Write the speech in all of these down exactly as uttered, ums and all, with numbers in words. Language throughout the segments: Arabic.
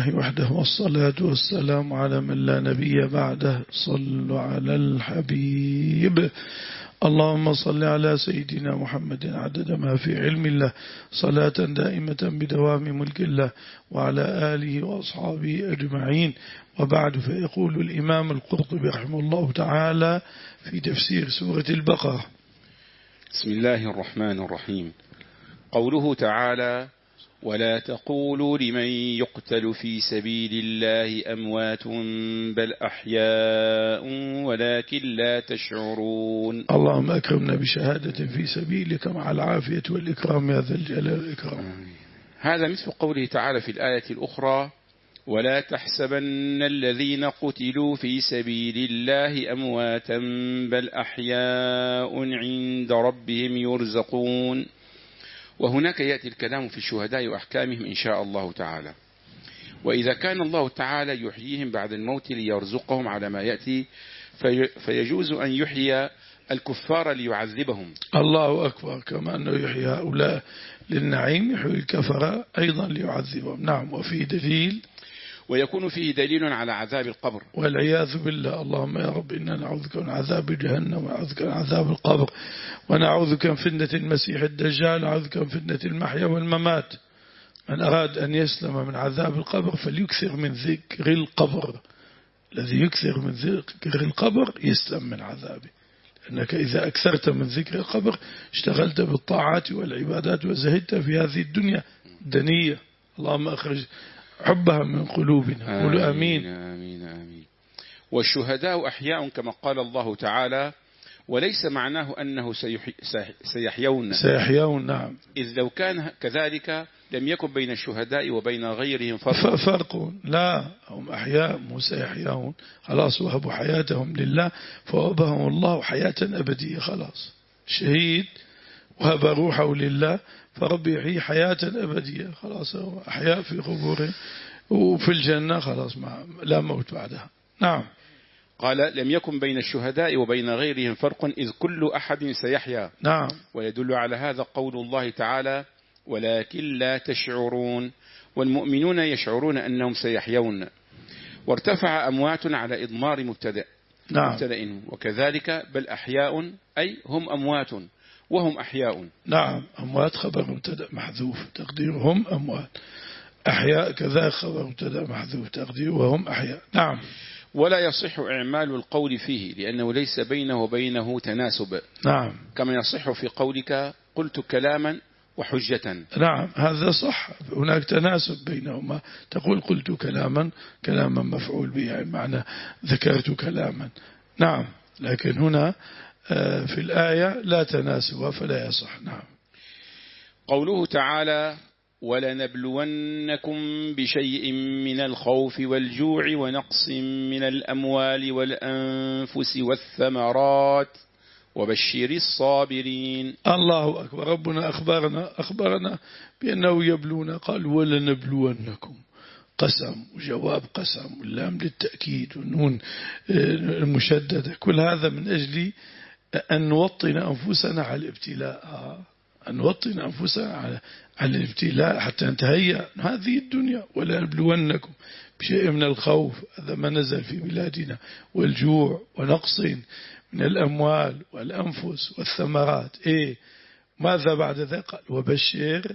لله وحده والصلاة والسلام على من لا نبي بعده. صلوا على الحبيب. اللهم صل على سيدنا محمد عدد ما في علم الله صلاة دائمة بدوام ملك الله وعلى آله وأصحابه أجمعين. وبعد، فيقول الإمام القرطبي رحمه الله تعالى في تفسير سورة البقرة: بسم الله الرحمن الرحيم. قوله تعالى: ولا تقولوا لمن يقتل في سبيل الله أموات بل أحياء ولكن لا تشعرون. اللهم أكرمنا بشهادة في سبيلك مع العافية والإكرام يا ذا الجلال والإكرام. هذا مثل قوله تعالى في الآية الأخرى: ولا تحسبن الذين قتلوا في سبيل الله أمواتا بل أحياء عند ربهم يرزقون. وهناك يأتي الكلام في الشهداء وأحكامهم إن شاء الله تعالى. وإذا كان الله تعالى يحييهم بعد الموت ليرزقهم على ما يأتي، فيجوز أن يحيي الكفار ليعذبهم. الله أكبر. كما أنه يحيي هؤلاء للنعيم، يحيي الكفر أيضا ليعذبهم. نعم. وفيه دليل، ويكون فيه دليل على عذاب القبر والعياذ بالله. اللهم يا رب إنا نعوذك من عذاب جهنم ونعوذك من عذاب القبر ونعوذك من فتنة المسيح الدجال ونعوذك من فتنة المحيا والممات. من أراد أن يسلم من عذاب القبر فليكثر من ذكر القبر. الذي يكثر من ذكر القبر يسلم من عذابه، لأنك إذا أكثرت من ذكر القبر اشتغلت بالطاعات والعبادات وزهدت في هذه الدنيا دنية. اللهم أخرج حبها من قلوبنا. قولوا آمين. آمين آمين. والشهداء أحياء كما قال الله تعالى: وليس معناه أنه سيحيون سيحيون. نعم. إذ لو كان كذلك لم يكن بين الشهداء وبين غيرهم فرق. فرق لا، هم أحياء مو سيحيون. خلاص وهبوا حياتهم لله فوهبهم الله حياة أبدية. خلاص شهيد وهب روحه لله فرب يحيي حياة أبدية. خلاص أحياء في قبورهم وفي الجنة. خلاص ما لا موت بعدها. نعم. قال: لم يكن بين الشهداء وبين غيرهم فرق إذ كل أحد سيحيا. نعم. ويدل على هذا قول الله تعالى: ولكن لا تشعرون. والمؤمنون يشعرون أنهم سيحيون. وارتفع أموات على إضمار مبتدأ. نعم. مبتدأ وكذلك بل أحياء، أي هم أموات وهم أحياء. نعم. أموات خبر مبتدأ محذوف تقديرهم أموات. أحياء كذا خبر مبتدأ محذوف تقديره وهم أحياء. نعم. ولا يصح إعمال القول فيه لأنه ليس بينه وبينه تناسب. نعم. كما يصح في قولك: قلت كلاما وحجة. نعم هذا صح. هناك تناسب بينهما. تقول قلت كلاما، كلاما مفعول به يعني معنى ذكرت كلاما. نعم. لكن هنا في الآية لا تناسب فلا يصح. نعم. قوله تعالى: ولنبلونكم بشيء من الخوف والجوع ونقص من الأموال والأنفس والثمرات وبشر الصابرين. الله أكبر. ربنا أخبرنا أخبرنا بأنه يبلونا. قال: ولنبلونكم. قسم وجواب قسم واللام للتأكيد والنون المشددة. كل هذا من أجل أن نوطن أنفسنا على الابتلاء، أن نوطن أنفسنا على على الابتلاء حتى نتهيأ هذه الدنيا. ولا نبلونكم بشيء من الخوف، هذا ما نزل في بلادنا، والجوع ونقص من الأموال والأنفس والثمرات. إيه ماذا بعد ذلك؟ قال: وبشر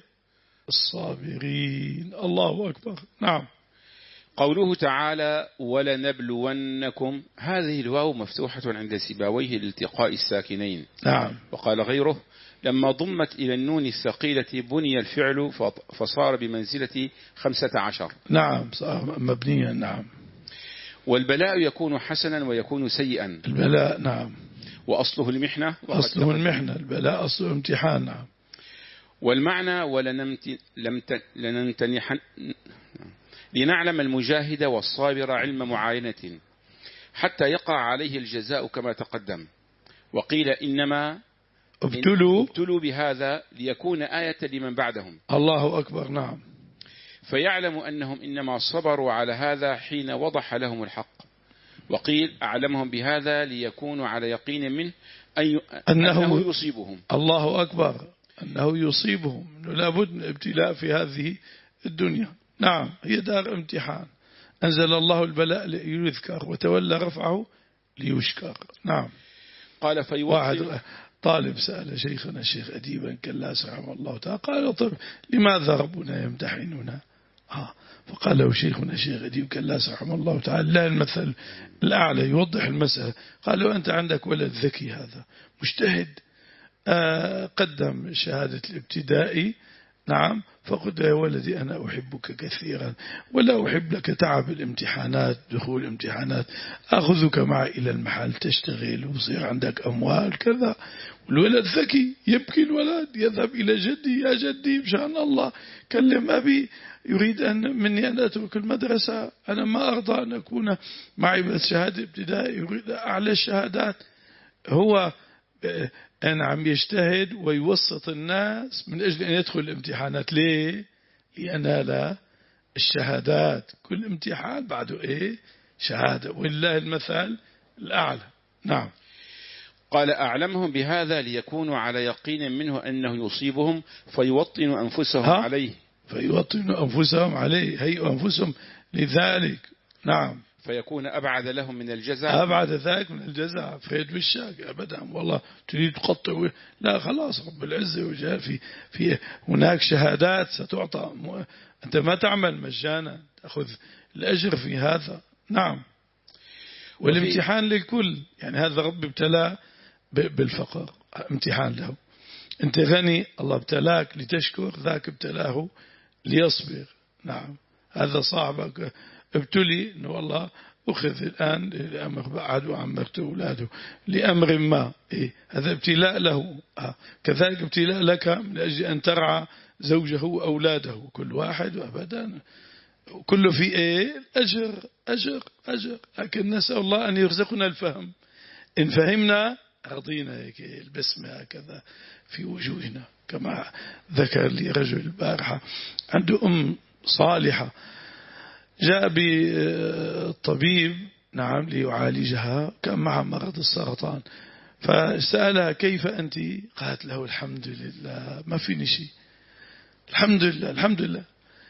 الصابرين. الله أكبر. نعم. قوله تعالى: ولنبلونكم، هذه الواو مفتوحة عند سيبويه لالتقاء الساكنين. نعم. وقال غيره: لما ضمت إلى النون الثقيلة بني الفعل فصار بمنزلة خمسة عشر. نعم صار مبنيا. نعم. والبلاء يكون حسنا ويكون سيئا. البلاء. نعم. وأصله المحنة. أصله المحنة. البلاء أصله امتحان. نعم. والمعنى ولنمتنحن لنعلم المجاهد والصابر علم معاينة حتى يقع عليه الجزاء كما تقدم. وقيل إنما ابتلوا ابتلوا بهذا ليكون آية لمن بعدهم. الله أكبر. نعم. فيعلم أنهم إنما صبروا على هذا حين وضح لهم الحق. وقيل أعلمهم بهذا ليكونوا على يقين منه أن أنه, أنه يصيبهم. الله أكبر. أنه يصيبهم. لابد من ابتلاء في هذه الدنيا. نعم هي دار امتحان، أنزل الله البلاء ليذكر وتولى رفعه ليشكر. نعم. قال فيوطن. واحد طالب سأل شيخنا الشيخ أديبا كلاس رحمه الله تعالى قال طب لماذا ربنا يمتحننا؟ آه فقال له شيخنا الشيخ أديب كلاس رحمه الله تعالى لا المثل الأعلى يوضح المسألة. قال له أنت عندك ولد ذكي هذا مجتهد، آه قدم شهادة الابتدائي، نعم، فقلت يا ولدي أنا أحبك كثيرا ولا أحب لك تعب الامتحانات دخول الامتحانات، أخذك معي إلى المحل تشتغل ويصير عندك أموال كذا. والولد ذكي يبكي الولد يذهب إلى جدي، يا جدي بشأن الله كلم أبي يريد أن مني أن أترك المدرسة، أنا ما أرضى أن أكون معي بس شهادة ابتدائي، يريد أعلى الشهادات. هو أنا عم يجتهد ويوسط الناس من أجل أن يدخل الامتحانات. ليه؟ لينال الشهادات، كل امتحان بعده إيه؟ شهادة، ولله المثال الأعلى. نعم. قال أعلمهم بهذا ليكونوا على يقين منه أنه يصيبهم فيوطنوا أنفسهم عليه. فيوطنوا أنفسهم عليه، هيئوا أنفسهم لذلك. نعم. فيكون أبعد لهم من الجزاء. أبعد ذلك من الجزاء. فيد بالشاك أبدا والله تريد تقطع، لا خلاص رب العزة وجل في في هناك شهادات ستعطى، أنت ما تعمل مجانا تأخذ الأجر في هذا. نعم. والامتحان للكل، يعني هذا رب ابتلاه بالفقر امتحان له، أنت غني الله ابتلاك لتشكر، ذاك ابتلاه ليصبر. نعم. هذا صاحبك ابتلي انه والله أخذ الآن لأمر بعد وعمرت أولاده لأمر ما، إيه هذا ابتلاء له. آه. كذلك ابتلاء لك من أجل أن ترعى زوجه وأولاده، كل واحد أبدا كله في إيه أجر أجر أجر. لكن نسأل الله أن يرزقنا الفهم، إن فهمنا رضينا هيك البسمة هكذا في وجوهنا. كما ذكر لي رجل البارحة عنده أم صالحة جاء بالطبيب، نعم، ليعالجها، كان معها مرض السرطان، فسألها كيف أنت؟ قالت له الحمد لله ما فيني شيء، الحمد لله الحمد لله.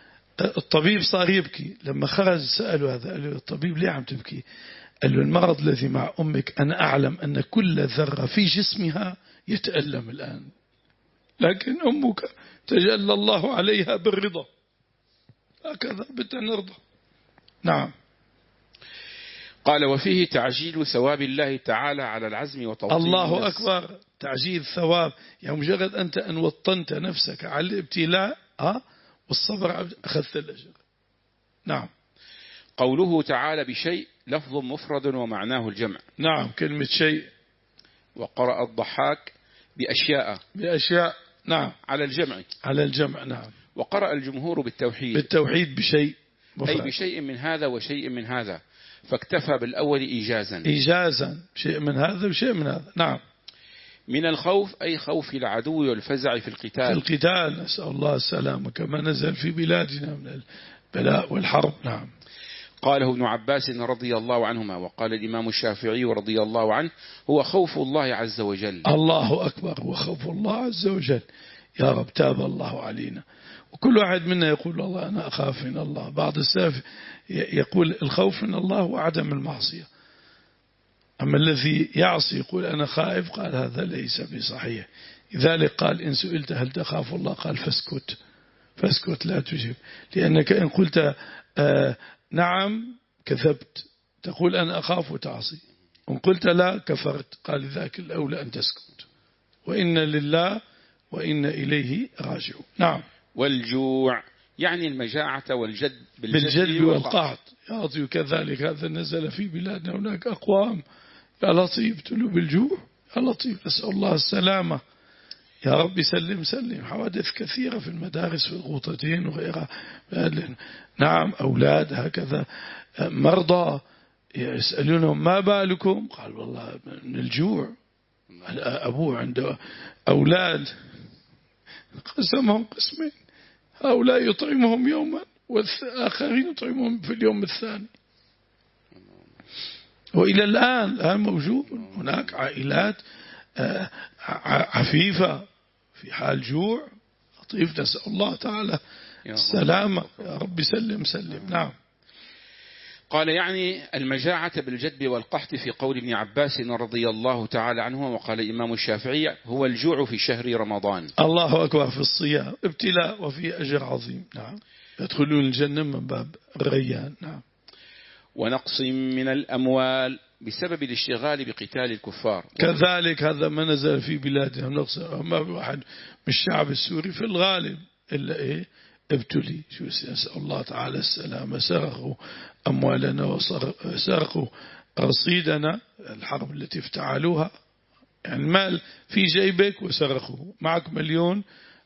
الطبيب صار يبكي لما خرج، سأله هذا، قال له الطبيب ليه عم تبكي؟ قال له المرض الذي مع أمك أنا أعلم أن كل ذرة في جسمها يتألم الآن، لكن أمك تجلى الله عليها بالرضا، هكذا بتنرضى. نعم. قال وفيه تعجيل ثواب الله تعالى على العزم وتوطين الله النفس. أكبر. تعجيل ثواب، يعني مجرد أنت أن وطنت نفسك على الابتلاء أه؟ والصبر أخذت الأجر. نعم. قوله تعالى بشيء لفظ مفرد ومعناه الجمع. نعم كلمة شيء. وقرأ الضحاك بأشياء. بأشياء. نعم على الجمع. على الجمع. نعم. وقرأ الجمهور بالتوحيد. بالتوحيد بشيء مفرد. أي بشيء من هذا وشيء من هذا، فاكتفى بالأول إيجازا. إيجازا شيء من هذا وشيء من هذا. نعم. من الخوف أي خوف العدو والفزع في القتال. في القتال نسأل الله السلامة كما نزل في بلادنا من البلاء والحرب. نعم. قاله ابن عباس رضي الله عنهما، وقال الإمام الشافعي رضي الله عنه هو خوف الله عز وجل. الله أكبر، وخوف الله عز وجل. يا رب تاب الله علينا. وكل واحد منا يقول الله أنا أخاف من الله. بعض السلف يقول الخوف من الله وعدم المعصية، أما الذي يعصي يقول أنا خائف، قال هذا ليس بصحيح. لذلك قال إن سئلت هل تخاف الله قال فاسكت، فاسكت لا تجيب، لأنك إن قلت آه نعم كذبت، تقول أنا أخاف وتعصي، وإن قلت لا كفرت، قال ذاك الأولى أن تسكت. وإن لله وإن إليه راجعون. نعم. والجوع يعني المجاعة والجد بالجد والقحط. يا لطيف كذلك هذا نزل في بلادنا، هناك أقوام يا لطيف ابتلوا بالجوع، يا لطيف نسأل الله السلامة. يا رب سلم سلم. حوادث كثيرة في المدارس في الغوطتين وغيرها. نعم أولاد هكذا مرضى يسألونهم ما بالكم؟ قال والله من الجوع. أبوه عنده أولاد قسمهم قسمين، هؤلاء يطعمهم يوما والآخرين يطعمهم في اليوم الثاني. وإلى الآن الآن موجود هناك عائلات عفيفة في حال جوع لطيف، نسأل الله تعالى السلامة يا رب سلم سلم. نعم. قال يعني المجاعة بالجدب والقحط في قول ابن عباس رضي الله تعالى عنه. وقال الإمام الشافعي هو الجوع في شهر رمضان. الله أكبر. في الصيام ابتلاء وفي أجر عظيم. نعم. يدخلون الجنة من باب الريان. نعم. ونقص من الأموال بسبب الاشتغال بقتال الكفار. كذلك هذا ما نزل في بلادنا نقص. ما في واحد من الشعب السوري في الغالب إلا إيه ابتلي. شو يسأل الله تعالى السلامة. سرقوا أموالنا وسرقوا رصيدنا. الحرب التي افتعلوها يعني المال في جيبك وسرقوه. معك مليون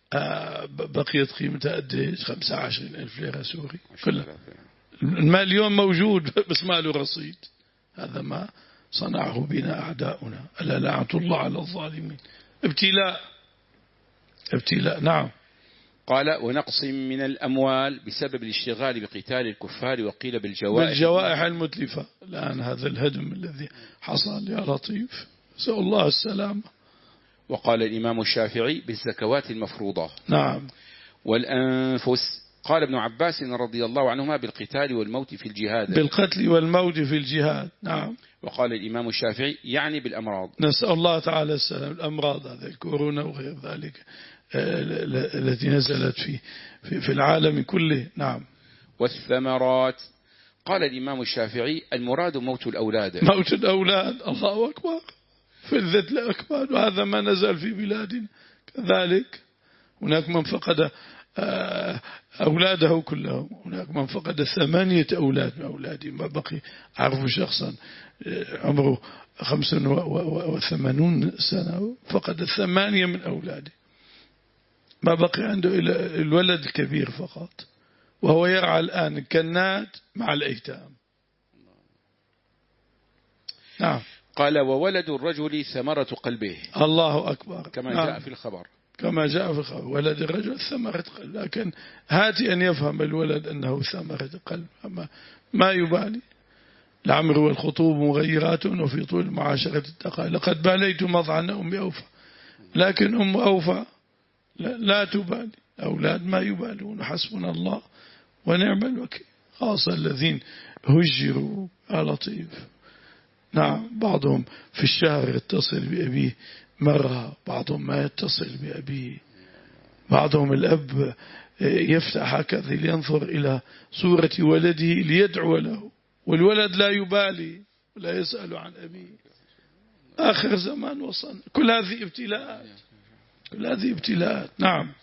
بقيت قيمتها قديش خمسة وعشرين ألف ليرة سوري كلها. المال اليوم موجود بس ما له رصيد. هذا ما صنعه بنا أعداؤنا. ألا لعنة الله على الظالمين. ابتلاء ابتلاء. نعم. قال ونقص من الأموال بسبب الاشتغال بقتال الكفار. وقيل بالجوائح بالجوائح المتلفة. الآن هذا الهدم الذي حصل يا لطيف نسأل الله السلامة. وقال الإمام الشافعي بالزكوات المفروضة. نعم. والأنفس. قال ابن عباس رضي الله عنهما بالقتال والموت في الجهاد. بالقتل والموت في الجهاد. نعم. وقال الإمام الشافعي يعني بالأمراض. نسأل الله تعالى السلام. الأمراض هذا الكورونا وغير ذلك التي نزلت في في العالم كله. نعم. والثمرات. قال الإمام الشافعي المراد موت الأولاد. موت الأولاد. الله أكبر. فلذة الأكباد. وهذا ما نزل في بلادنا كذلك. هناك من فقد أولاده كلهم. هناك من فقد ثمانية أولاد من أولاده. ما بقي. أعرف شخصا عمره خمس وثمانون سنة فقد ثمانية من أولاده. ما بقي عنده إلا الولد الكبير فقط. وهو يرعى الآن الكنات مع الأيتام. نعم. قال وولد الرجل ثمرة قلبه. الله أكبر. كما نعم. جاء في الخبر. كما جاء في الخبر. ولد الرجل ثمرة قلب. لكن هاتي أن يفهم الولد أنه ثمرة قلب. أما ما يبالي. العمر والخطوب مغيرات وفي طول المعاشرة التقى. لقد باليت مضعن أم أوفى. لكن أم أوفى لا, لا تبالي. أولاد ما يبالون. حسبنا الله ونعم الوكيل. خاصة الذين هجروا يا لطيف. نعم. بعضهم في الشهر يتصل بأبيه مرة. بعضهم ما يتصل بأبيه. بعضهم الأب يفتح هكذا لينظر إلى صورة ولده ليدعو له والولد لا يبالي ولا يسأل عن أبيه. آخر زمان وصلنا. كل هذه ابتلاءات. كل هذه ابتلاءات. نعم.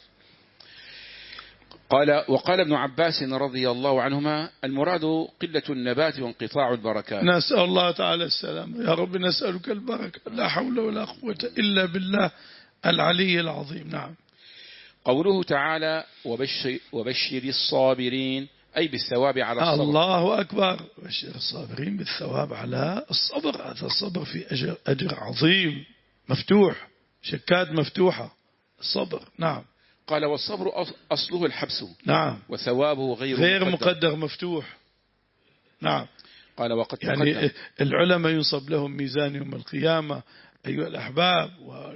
قال وقال ابن عباس رضي الله عنهما المراد قلة النبات وانقطاع البركات. نسأل الله تعالى السلام. يا رب نسألك البركة. لا حول ولا قوة إلا بالله العلي العظيم. نعم. قوله تعالى وبشر, وبشر الصابرين أي بالثواب على الصبر. الله أكبر. بشر الصابرين بالثواب على الصبر. هذا الصبر في أجر, أجر عظيم مفتوح. شكات مفتوحة. الصبر. نعم. قال والصبر أصله الحبس. نعم. وثوابه غير, غير مقدر. مقدر مفتوح. نعم. قال وقد يعني تقدم. العلماء ينصب لهم ميزان يوم القيامة أيها الأحباب. و...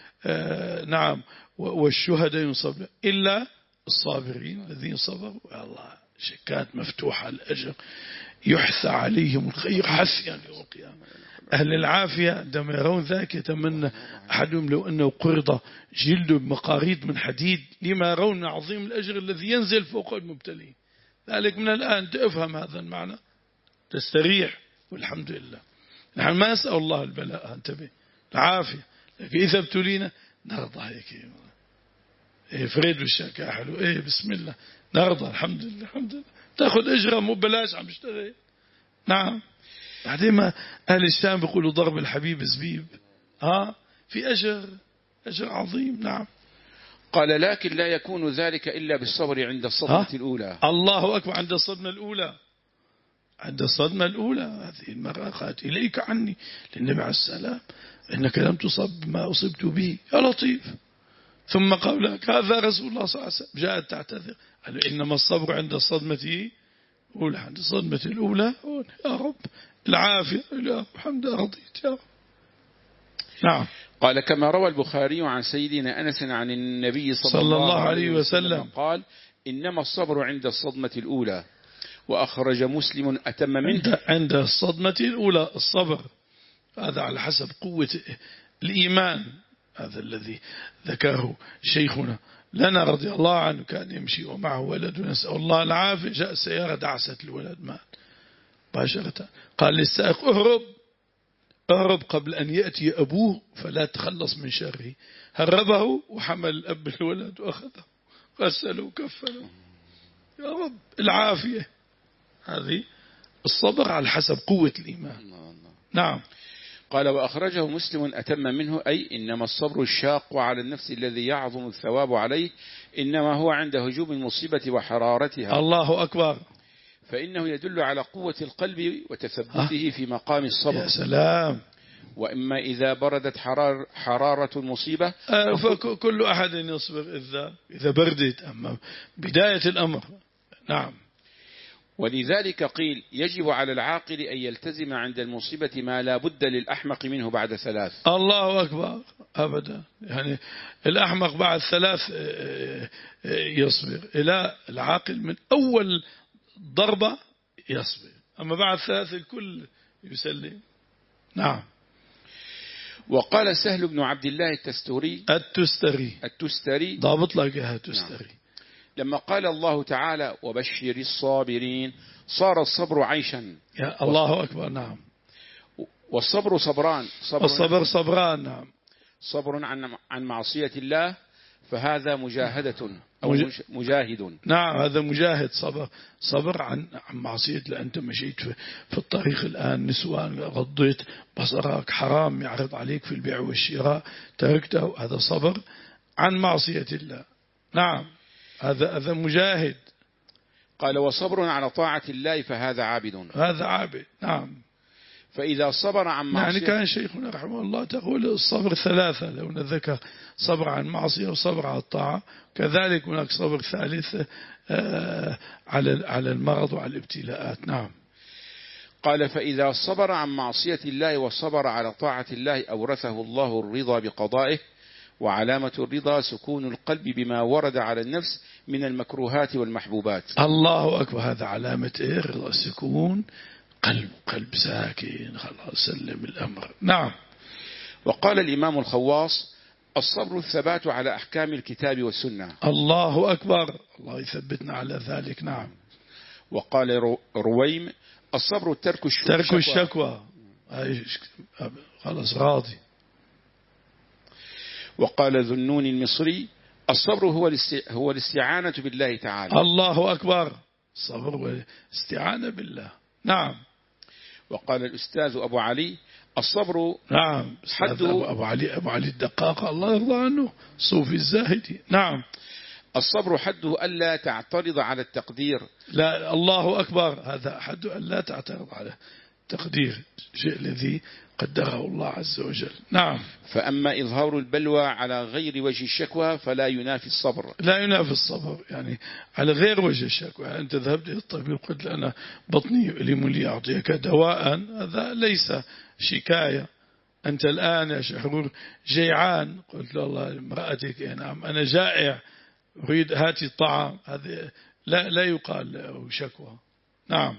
آه نعم. والشهداء ينصب لهم إلا الصابرين الذين صبروا. الله شكات مفتوحة. الأجر يحثى عليهم الخير حثيا يوم القيامة. أهل العافية عندما يرون ذلك يتمنى أحدهم لو أنه قرض جلد بمقاريض من حديد لما يرون عظيم الأجر الذي ينزل فوق المبتلين. ذلك من الآن تفهم هذا المعنى تستريح. والحمد لله. نحن ما نسأل الله البلاء. انتبه. العافية. لكن إذا ابتلينا نرضى هيك. إيه فريد بالشكا حلو. إيه بسم الله نرضى. الحمد لله الحمد لله. تأخذ أجرة مو بلاش عم اشتغل. نعم. بعدين ما أهل الشام بيقولوا ضرب الحبيب زبيب. ها في أجر أجر عظيم. نعم. قال لكن لا يكون ذلك إلا بالصبر عند الصدمة الأولى. الله أكبر. عند الصدمة الأولى. عند الصدمة الأولى. هذه المرأة قالت إليك عني للنبي عليه السلام إنك لم تصب ما أصبت به يا لطيف. ثم قال لك هذا رسول الله صلى الله عليه وسلم. جاءت تعتذر. قال إنما الصبر عند الصدمة الأولى. عند الصدمة الأولى يا رب العافية. يا الحمد رضيت يا رب. نعم. قال كما روى البخاري عن سيدنا أنس عن النبي صلى, صلى الله عليه وسلم قال إنما الصبر عند الصدمة الأولى. وأخرج مسلم أتم منه عند الصدمة الأولى الصبر، هذا على حسب قوة الإيمان. هذا الذي ذكره شيخنا لنا رضي الله عنه، كان يمشي ومعه ولد نسأل الله العافية، جاء السيارة دعست الولد مات باشرة، قال للسائق اهرب اهرب قبل أن يأتي أبوه فلا تخلص من شره. هربه وحمل الأب الولد وأخذه غسله وكفله. يا رب العافية. هذه الصبر على حسب قوة الإيمان. نعم. قال وأخرجه مسلم أتم منه، أي إنما الصبر الشاق على النفس الذي يعظم الثواب عليه إنما هو عند هجوم المصيبة وحرارتها. الله أكبر. فإنه يدل على قوة القلب وتثبته في مقام الصبر. يا سلام. وإما إذا بردت حرار حرارة المصيبة فكل أحد يصبر إذا إذا بردت، أما بداية الأمر. نعم. ولذلك قيل يجب على العاقل أن يلتزم عند المصيبة ما لا بد للأحمق منه بعد ثلاث. الله أكبر. أبدا، يعني الأحمق بعد ثلاث يصبر، إلى العاقل من أول ضربة يصبر، أما بعد ثلاث الكل يسلم. نعم. وقال سهل بن عبد الله التستوري التستري التستري ضابط لقاها تستري. نعم. لما قال الله تعالى وبشر الصابرين صار الصبر عيشا. يا الله أكبر. نعم. والصبر صبران، صبر الصبر صبران. نعم. صبر عن عن معصية الله فهذا مجاهدة أو مجاهد. نعم، هذا مجاهد. صبر صبر عن عن معصية. لأنت مشيت في, في الطريق الآن، نسوان غضيت بصرك، حرام يعرض عليك في البيع والشراء تركته، هذا صبر عن معصية الله. نعم، هذا هذا مجاهد. قال وصبر على طاعة الله فهذا عابد. هذا عابد. نعم. فإذا صبر عن معصية، يعني كان شيخنا رحمه الله تقول الصبر ثلاثة، لو نذكر صبر عن معصية وصبر على الطاعة، كذلك هناك صبر ثالث على على المرض وعلى الابتلاءات. نعم. قال فإذا صبر عن معصية الله وصبر على طاعة الله أورثه الله الرضا بقضائه. وعلامة الرضا سكون القلب بما ورد على النفس من المكروهات والمحبوبات. الله أكبر. هذا علامة الرضا، سكون قلب قلب ساكن، خلاص سلم الأمر. نعم. وقال الإمام الخواص الصبر الثبات على أحكام الكتاب والسنة. الله أكبر. الله يثبتنا على ذلك. نعم. وقال رويم الصبر ترك الشكوى, ترك الشكوى. خلاص راضي. وقال ذو النون المصري الصبر هو هو الاستعانة بالله تعالى. الله أكبر. الصبر والاستعانة بالله. نعم. وقال الأستاذ أبو علي الصبر نعم حده أبو علي أبو علي الدقاق الله يرضى عنه صوفي الزاهدي. نعم. الصبر حده ألا تعترض على التقدير. لا، الله أكبر. هذا حده ألا تعترض على تقدير شيء الذي قدره الله عز وجل. نعم. فأما إظهار البلوى على غير وجه الشكوى فلا ينافي الصبر. لا ينافي الصبر، يعني على غير وجه الشكوى. يعني أنت ذهبت إلى الطبيب قلت أنا بطني يؤلم لي أعطيك دواء، هذا ليس شكاية. أنت الآن يا شحرور جيعان، قلت له الله امرأتك نعم أنا جائع أريد هاتي الطعام، هذا لا لا يقال له شكوى. نعم.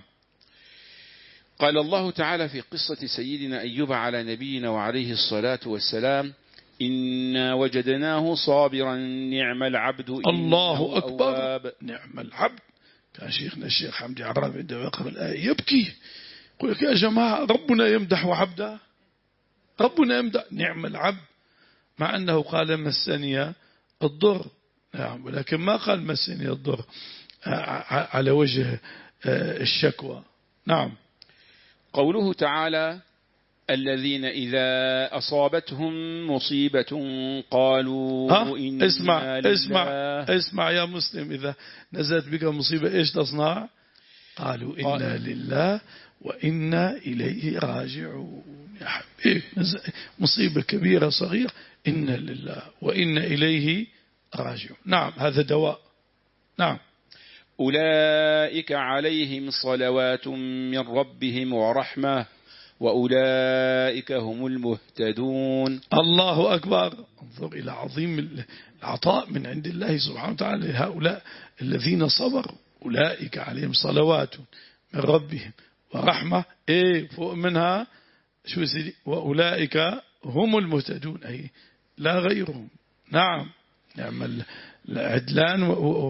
قال الله تعالى في قصة سيدنا أيوب على نبينا وعليه الصلاة والسلام إنا وجدناه صابرا نعم العبد الله أكبر أواب. نعم العبد. كان شيخنا الشيخ حمدي عرابي عندما يقرأ الآية يبكي، يقول لك يا جماعة ربنا يمدح عبده، ربنا يمدح نعم العبد، مع أنه قال مسني الضر. نعم، ولكن ما قال مسني الضر على وجه الشكوى. نعم. قوله تعالى الذين إذا أصابتهم مصيبة قالوا إنا اسمع لله. اسمع اسمع يا مسلم، إذا نزلت بك مصيبة إيش تصنع؟ قالوا إنا لله وإنا إليه راجعون. يا حبيبي مصيبة كبيرة صغيرة، إنا لله وإنا إليه راجعون. نعم، هذا دواء. نعم. أولئك عليهم صلوات من ربهم ورحمة وأولئك هم المهتدون. الله أكبر. انظر إلى عظيم العطاء من عند الله سبحانه وتعالى لهؤلاء الذين صبروا، أولئك عليهم صلوات من ربهم ورحمة، إيه فوق منها شو سيدي، وأولئك هم المهتدون، أي لا غيرهم. نعم، نعم العدلان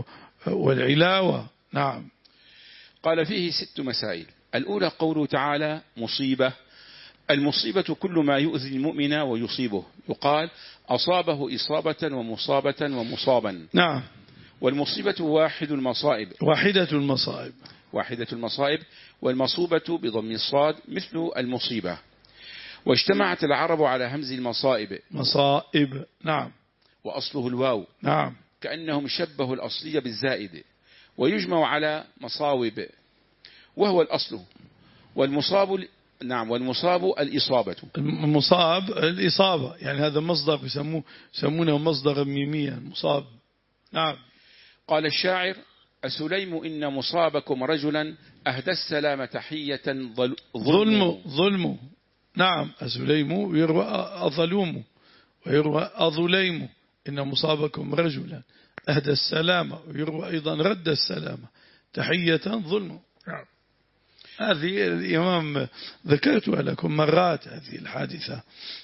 والعلاوة. نعم. قال فيه ست مسائل. الأولى قوله تعالى مصيبة. المصيبة كل ما يؤذي المؤمن ويصيبه، يقال أصابه إصابة ومصابة ومصابا. نعم. والمصيبة واحد المصائب، واحدة المصائب، واحدة المصائب. والمصوبة بضم الصاد مثل المصيبة. واجتمعت العرب على همز المصائب، مصائب. نعم. وأصله الواو. نعم. كأنهم شبهوا الأصلية بالزائد. ويجمع على مصاوب وهو الأصل. والمصاب نعم والمصاب الإصابة. المصاب الإصابة، يعني هذا مصدر يسموه يسمونه مصدر ميميا مصاب. نعم. قال الشاعر أسليم إن مصابكم رجلا أهدى السلام تحية ظلم ظلم, ظلم. نعم. أسليم يروى أظلوم ويروى أظليم إن مصابكم رجلا أهدى السلام، ويروى أيضا رد السلام تحية ظلم. نعم. هذه الإمام ذكرتها لكم مرات، هذه الحادثة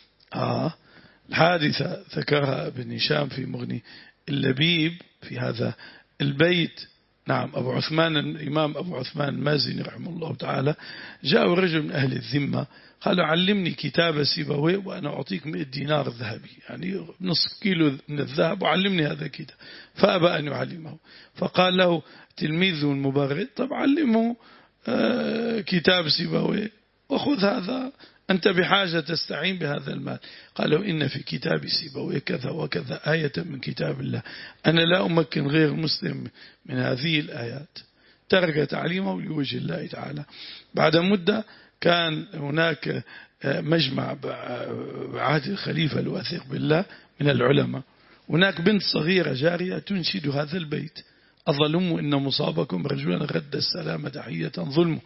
آه الحادثة ذكرها ابن هشام في مغني اللبيب في هذا البيت. نعم. أبو عثمان الإمام أبو عثمان المازني رحمه الله تعالى جاء رجل من أهل الذمة قالوا علمني كتاب سيبويه وأنا أعطيك مئة دينار ذهبي، يعني نصف كيلو من الذهب، وعلمني هذا الكتاب. فأبى أن يعلمه، فقال له تلميذه المبرد طب علمه آه كتاب سيبويه وخذ هذا، أنت بحاجة تستعين بهذا المال. قالوا إن في كتاب سيبويه كذا وكذا آية من كتاب الله، أنا لا أمكن غير مسلم من هذه الآيات. ترك تعليمه لوجه الله تعالى. بعد مدة كان هناك مجمع بعهد الخليفة الواثق بالله من العلماء، هناك بنت صغيرة جارية تنشد هذا البيت أظلم إن مصابكم رجلا رد السلام تحية ظلم.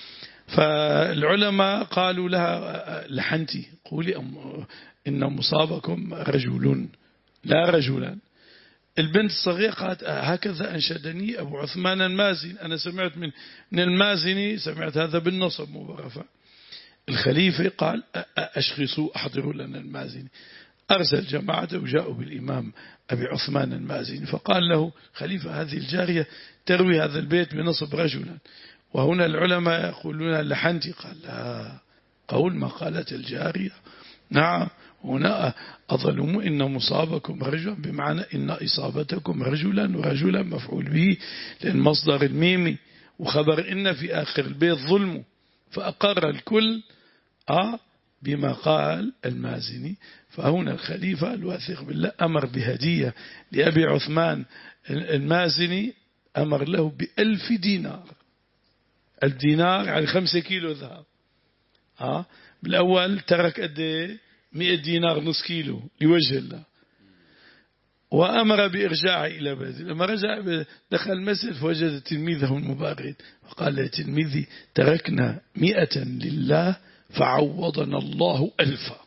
فالعلماء قالوا لها لحنتي قولي إن مصابكم رجل لا رجلا. البنت الصغيرة قالت هكذا أنشدني أبو عثمان المازني، أنا سمعت من من المازني، سمعت هذا بالنصب مبرفة. الخليفة قال أشخصوا أحضروا لنا المازني، أرسل جماعة وجاءوا بالإمام أبي عثمان المازني، فقال له خليفة هذه الجارية تروي هذا البيت بنصب رجلا، وهنا العلماء يقولون لحنتي. قال لا، قول ما قالت الجارية. نعم. هنا أظلم إن مصابكم رجلا بمعنى إن إصابتكم رجلا، ورجلا مفعول به للمصدر الميمي، وخبر إن في آخر البيت ظلم، فأقر الكل آه بما قال المازني. فهنا الخليفة الواثق بالله أمر بهدية لأبي عثمان المازني، أمر له بألف دينار. الدينار يعني خمسة كيلو ذهب. آه بالأول ترك قد مئة دينار نص كيلو لوجه الله، وأمر بإرجاعه إلى بلده. لما رجع دخل المسجد فوجد تلميذه المبارد، فقال لتلميذي تركنا مئة لله فعوضنا الله ألفا.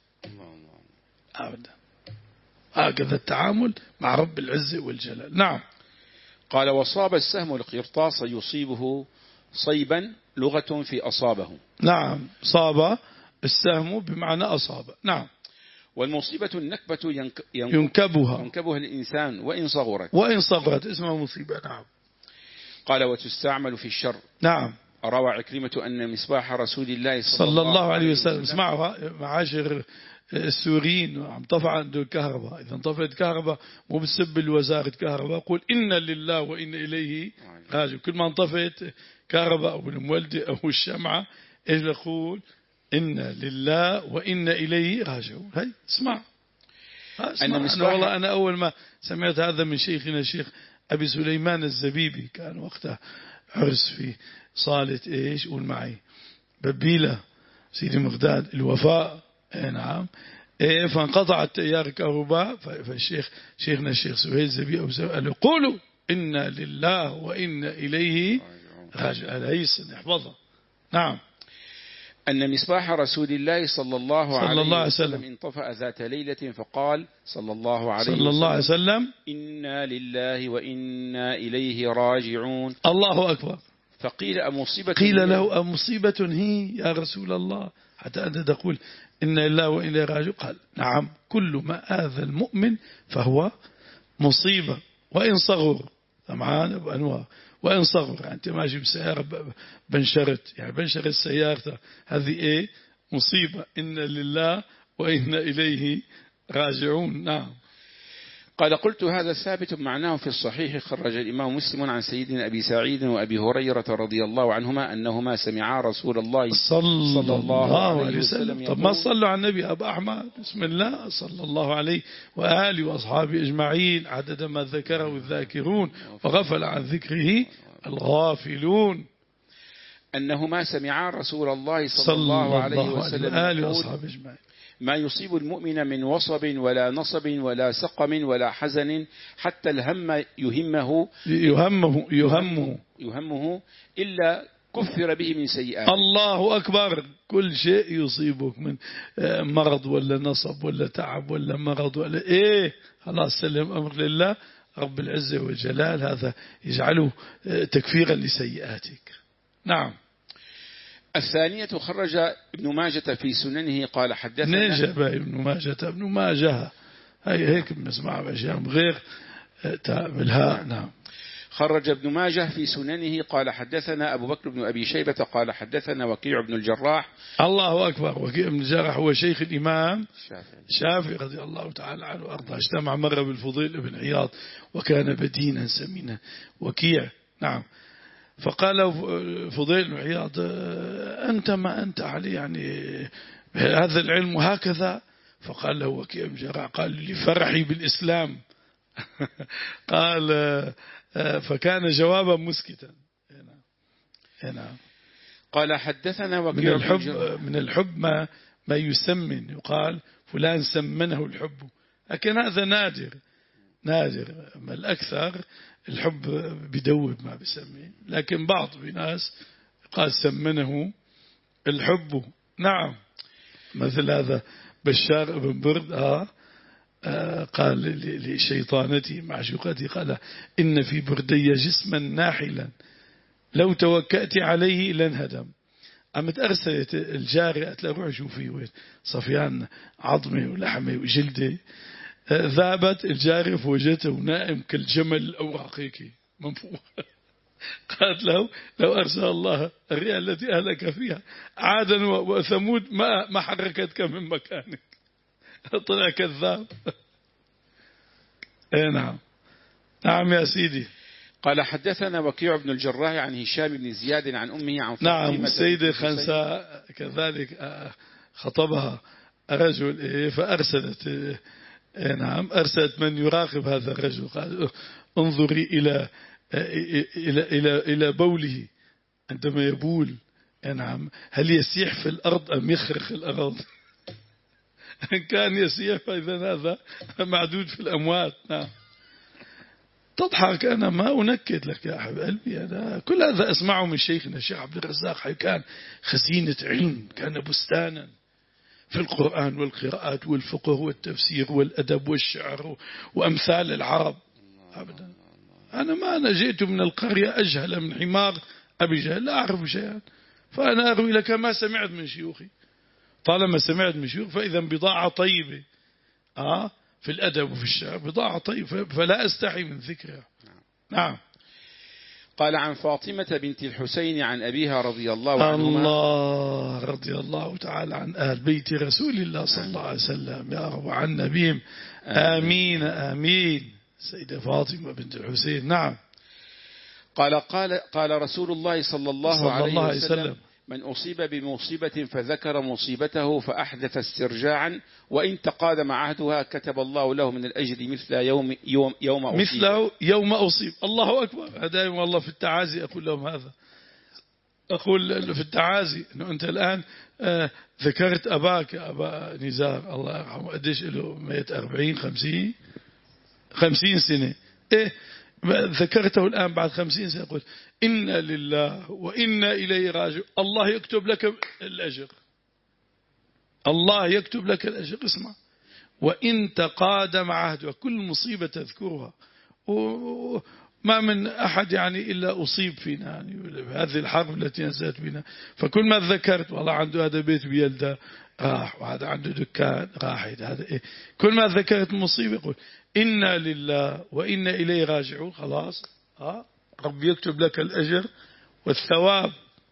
أبدا. هكذا التعامل مع رب العزة والجلال. نعم. قال وصاب السهم القرطاس يصيبه صيبا لغة في أصابه. نعم. صاب السهم بمعنى أصاب. نعم. والمصيبة النكبة ينك ينكبها ينكبها الإنسان وإن صغرت وإن صغرت اسمها مصيبة. نعم. قال وتستعمل في الشر. نعم. روى عكرمة أن مصباح رسول الله صلى, صلى الله عليه وسلم. اسمعوا معاشر السوريين، عم طفى عنده الكهرباء، إذا انطفت الكهرباء مو بسب الوزارة كهرباء، قول إن لله وإن إليه راجعون. كل ما انطفت كهرباء أو المولدة أو الشمعة إيش نقول؟ إن لله وإن إليه راجعون. هاي اسمع. أنا والله أنا أول ما سمعت هذا من شيخنا الشيخ أبي سليمان الزبيبي، كان وقتها عرس في صالة إيش قول معي ببيلة سيدي مغداد الوفاء. نعم. إيه فانقطع التيار الكهرباء، فالشيخ شيخنا الشيخ سهيل الزبيبي قال له قولوا إن لله وإن إليه راجعون. هاي السنة احفظها. نعم. أن مصباح رسول الله صلى الله صلى عليه الله عليه وسلم وسلم انطفأ ذات ليلة فقال صلى الله عليه صلى الله عليه وسلم وسلم إنا لله وإنا إليه راجعون. الله أكبر. فقيل أمصيبة قيل له أمصيبة هي يا رسول الله حتى أنت تقول إن لله وإنا راجعون؟ قال نعم، كل ما آذى المؤمن فهو مصيبة وإن صغر. معانا بأنواع وإن صغر. أنت ماشي بسيارة بنشرت، يعني بنشرت سيارته، هذه إيه؟ مصيبة. إن لله وإنا إليه راجعون. نعم. قال قلت هذا ثابت معناه في الصحيح، خرج الإمام مسلم عن سيدنا أبي سعيد وأبي هريرة رضي الله عنهما أنهما سمعا رسول الله صلى, صلى الله عليه وسلم. وسلم طب ما صلوا على النبي أبا أحمد؟ بسم الله، صلى الله عليه وآله وأصحابه أجمعين عدد ما ذكره الذاكرون وغفل عن ذكره الغافلون. أنهما سمعا رسول الله صلى, صلى الله عليه وسلم وآله وأصحابه أجمعين ما يصيب المؤمن من وصب ولا نصب ولا سقم ولا حزن حتى الهم يهمه يهمه يهمه يهمه إلا كفر به من سيئات. الله أكبر. كل شيء يصيبك من مرض ولا نصب ولا تعب ولا مرض ولا إيه، خلاص سلم أمر لله رب العزة والجلال، هذا يجعله تكفيرا لسيئاتك. نعم. الثانية خرج ابن ماجة في سننه قال حدثنا نجب ابن ماجة ابن ماجه هي هيك بنسمع بأشياء غير تعملها. نعم. خرج ابن ماجه في سننه قال حدثنا أبو بكر بن أبي شيبة قال حدثنا وكيع بن الجراح. الله أكبر. وكيع بن الجراح هو شيخ الإمام الشافعي رضي الله تعالى عنه وأرضاه. اجتمع مرة بالفضيل بن عياض وكان بدينا سمينا وكيع. نعم. فقال فضيل بن عياض أنت ما أنت عليه يعني هذا العلم هكذا؟ فقال له وكيع بن الجراح قال لفرحي بالإسلام قال فكان جوابا مسكتا. هنا قال حدثنا وكيع من الحب من الحب ما ما يسمن، يقال فلان سمنه الحب، لكن هذا نادر نادر. ما الأكثر الحب بدوب ما بسميه، لكن بعض الناس قال سمنه الحب. نعم. مثل هذا بشار بن برد آه آه قال لشيطانتي معشوقتي قال إن في بردي جسما ناحلا لو توكأت عليه لانهدم. قامت أرسلت الجارية قالت له روح شوفي وين صفيان عظمه ولحمه وجلده. ذهبت الجارية فوجته نائم كالجمل الأوراقيكي منفوخ. قالت له لو أرسل الله الرياح التي أهلك فيها عادا وثمود ما ما حركتك من مكانك. طلع كذاب. اي نعم. نعم يا سيدي. قال حدثنا وكيع بن الجراح عن هشام بن زياد عن أمه عن فاطمة. نعم. السيدة خنساء كذلك خطبها رجل فأرسلت نعم أرسلت من يراقب هذا الرجل قال انظري إلى إلى إلى إلى بوله عندما يبول. نعم. هل يسيح في الأرض أم يخرخ الأرض؟ إن كان يسيح فإذا هذا معدود في الأموات. نعم. تضحك. أنا ما أنكد لك يا حبيب قلبي، أنا كل هذا أسمعه من شيخنا الشيخ عبد الرزاق. حي كان خزينة علم، كان بستانا في القرآن والقراءات والفقه والتفسير والأدب والشعر وأمثال العرب. أبدا. أنا ما أنا جئت من القرية أجهل من حمار أبي جهل، لا أعرف شيئا، فأنا أروي لك ما سمعت من شيوخي. طالما سمعت من شيوخ فإذا بضاعة طيبة آه في الأدب وفي الشعر، بضاعة طيبة، فلا أستحي من ذكرها. نعم. قال عن فاطمة بنت الحسين عن أبيها رضي الله عنهما. الله رضي الله تعالى عن أهل بيت رسول الله صلى الله عليه وسلم يا رب عن نبيهم. آمين آمين. سيدة فاطمة بنت الحسين. نعم. قال قال قال رسول الله صلى الله, صلى عليه, الله عليه وسلم, وسلم من أصيب بمصيبة فذكر مصيبته فأحدث استرجاعا وإن تقادم عهدها كتب الله له من الأجر مثل يوم يوم يوم أصيب. مثله يوم أصيب. الله أكبر. دائما والله في التعازي أقول لهم هذا، أقول في التعازي أنه أنت الآن آه ذكرت أباك أبا نزار الله يرحمه قديش له مئة وأربعين خمسين خمسين سنة. إيه ذكرته الآن بعد خمسين سنة يقول إنا لله وإنا إليه راجعون. الله يكتب لك الأجر، الله يكتب لك الأجر. اسمع، وإن تقادم عهده، كل مصيبة تذكرها، وما من أحد يعني إلا أصيب فينا يعني هذه الحرب التي نزلت بنا. فكل ما ذكرت والله عنده هذا بيت بيلده راح، وهذا عنده دكان راح، هذا إيه، كل ما ذكرت مصيبة يقول إنا لله وإنا إليه راجعون. خلاص ها، رب يكتب لك الأجر والثواب.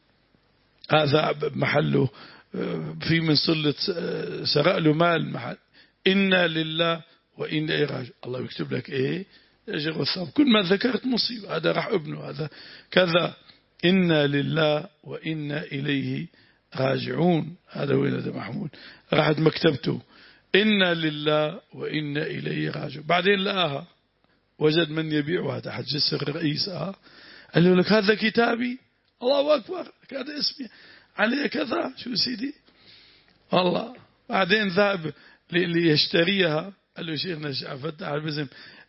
هذا محله في من صلة سرق له مال محل. إنا لله وإنا إليه راجعون، الله يكتب لك إيه الأجر والثواب. كل ما ذكرت مصيبة، هذا راح ابنه، هذا كذا. إنا لله وإنا إليه راجعون. هذا وين هذا محمود راحت مكتبته، إنا لله وإنا إليه راجعون. بعدين لقاها، وجد من يبيعها تحت جسر الرئيس. آه. قال له لك هذا كتابي، الله أكبر، هذا اسمي عليه كذا، شو سيدي والله. بعدين ذهب ليشتريها، قال له شيخنا فتح البزم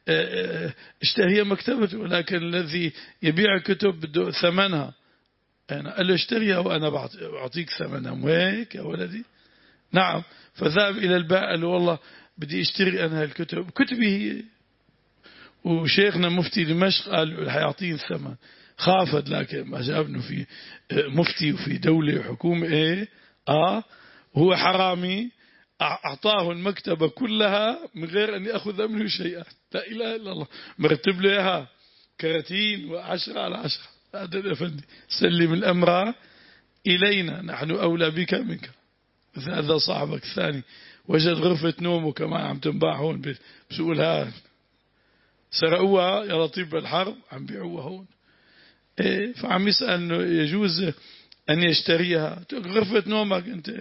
اشتهي مكتبته، ولكن الذي يبيع كتب بده ثمنها. أنا قال له اشتريها وأنا بعطيك ثمنها. وهيك يا ولدي؟ نعم. فذهب إلى البائع قال له والله بدي اشتري أنا هالكتب، كتبي هي، وشيخنا مفتي دمشق قال حيعطيه الثمن. خافت، لكن ما جاب انه في مفتي وفي دولة وحكومة ايه اه هو حرامي، اعطاه المكتبة كلها من غير ان ياخذ منه شيئا. لا اله الا الله. مرتب له اياها كراتين وعشرة على عشرة. هذا الافندي سلم الامر الينا، نحن اولى بك منك. هذا صاحبك الثاني وجد غرفة نومه كمان عم تنباع هون بسوق الهان، سرقوها يا لطيف بالحرب عم بيعوها هون. إيه، فعم يسأل انه يجوز ان يشتريها. غرفة نومك انت،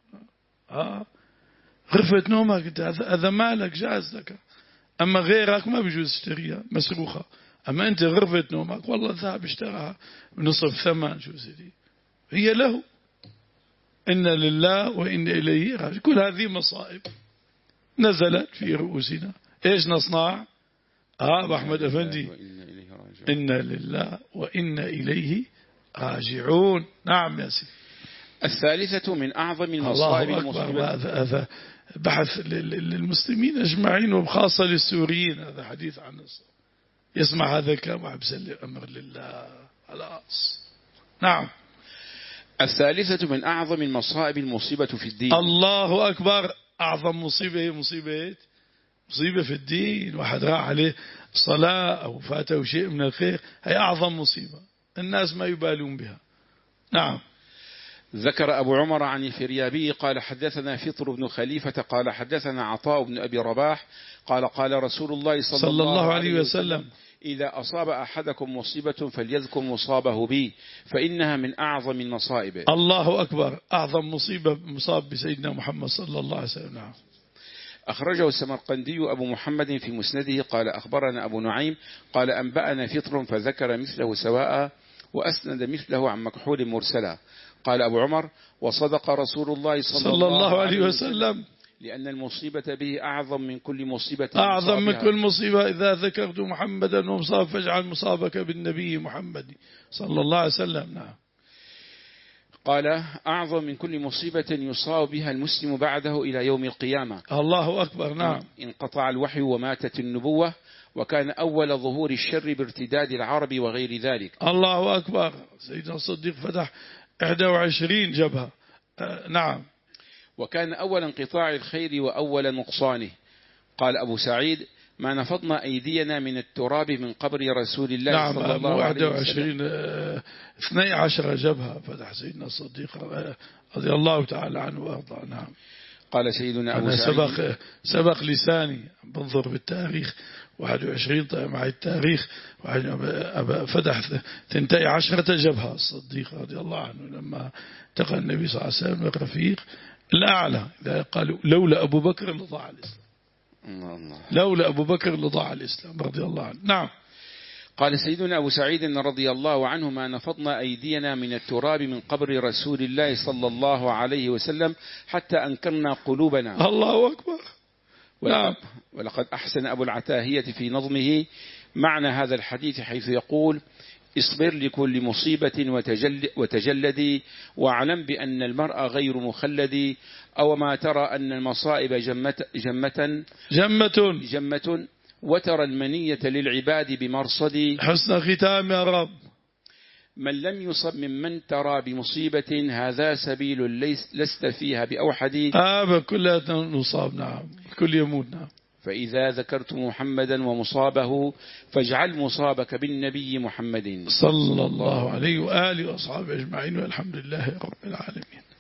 اه غرفة نومك انت، هذا مالك جاز لك، اما غيرك ما بيجوز تشتريها مسروخة. اما انت غرفة نومك والله ذهب اشتراها بنصف ثمن، شو سيدي هي له. إن لله وإن إليه راجعون. كل هذه مصائب نزلت في رؤوسنا، ايش نصنع؟ اه ابو احمد افندي، إن لله وإن إليه راجعون. نعم يا سيدي. الثالثة من أعظم المصائب المصيبة. هذا هذا بحث للمسلمين أجمعين وبخاصة للسوريين. هذا حديث عن يسمع هذا الكلام وعم يسلم أمر لله خلاص. نعم. الثالثة من أعظم المصائب المصيبة في الدين. الله أكبر. أعظم مصيبة هي مصيبة مصيبة في الدين. واحد راح عليه صلاة أو فاته شيء من الخير، هي أعظم مصيبة الناس ما يبالون بها. نعم. ذكر أبو عمر عن الفريابي قال حدثنا فطر بن خليفة قال حدثنا عطاء بن أبي رباح قال قال رسول الله صلى, صلى الله عليه وسلم إذا أصاب أحدكم مصيبة فليذكر مصابه بي فإنها من أعظم المصائب. الله أكبر. أعظم مصيبة مصاب بسيدنا محمد صلى الله عليه وسلم. نعم. أخرجه السمرقندي أبو محمد في مسنده قال أخبرنا أبو نعيم قال أنبأنا فطر فذكر مثله سواء وأسند مثله عن مكحول مرسلا. قال أبو عمر وصدق رسول الله صلى, صلى الله عليه وسلم لأن المصيبة به أعظم من كل مصيبة. أعظم من كل مصيبة. إذا ذكرت محمدا ومصاب فاجعل مصابك بالنبي محمد صلى الله عليه وسلم. نعم. قال أعظم من كل مصيبة يصاب بها المسلم بعده إلى يوم القيامة. الله أكبر. نعم. انقطع الوحي وماتت النبوة وكان أول ظهور الشر بارتداد العرب وغير ذلك. الله أكبر. سيدنا الصديق فتح واحد وعشرين جبهة. آه نعم. وكان أول انقطاع الخير وأول نقصانه. قال أبو سعيد ما نفضنا أيدينا من التراب من قبر رسول الله نعم صلى الله عليه وسلم. نعم. اثني عشر جبهة فتح سيدنا الصديق رضي الله تعالى عنه وارضاه. نعم. قال سيدنا أبو سعيد سبق, سبق لساني بنظر بالتاريخ واحد وعشرين طيب مع التاريخ فتح ثنتي عشرة جبهة الصديق رضي الله عنه لما التقى النبي صلى الله عليه وسلم الرفيق الأعلى. قالوا لولا أبو بكر لضاع الإسلام. الله. لولا أبو بكر لضاع الإسلام رضي الله عنه. نعم. قال سيدنا أبو سعيد رضي الله عنه ما نفضنا أيدينا من التراب من قبر رسول الله صلى الله عليه وسلم حتى أنكرنا قلوبنا. الله أكبر. ولقد, ولقد أحسن أبو العتاهية في نظمه معنى هذا الحديث حيث يقول اصبر لكل مصيبة وتجل وتجلدي واعلم بأن المرء غير مخلد، أو ما ترى أن المصائب جمة, جمة, جمة, جمة وترى المنية للعباد بمرصد. حسن ختام يا رب. من لم يصب ممن ترى بمصيبة هذا سبيل ليس لست فيها بأوحد. آه كلها نصاب، نعم كل يموت. نعم. فإذا ذكرت محمدا ومصابه فاجعل مصابك بالنبي محمد صلى الله عليه وآله وأصحابه أجمعين، والحمد لله رب العالمين.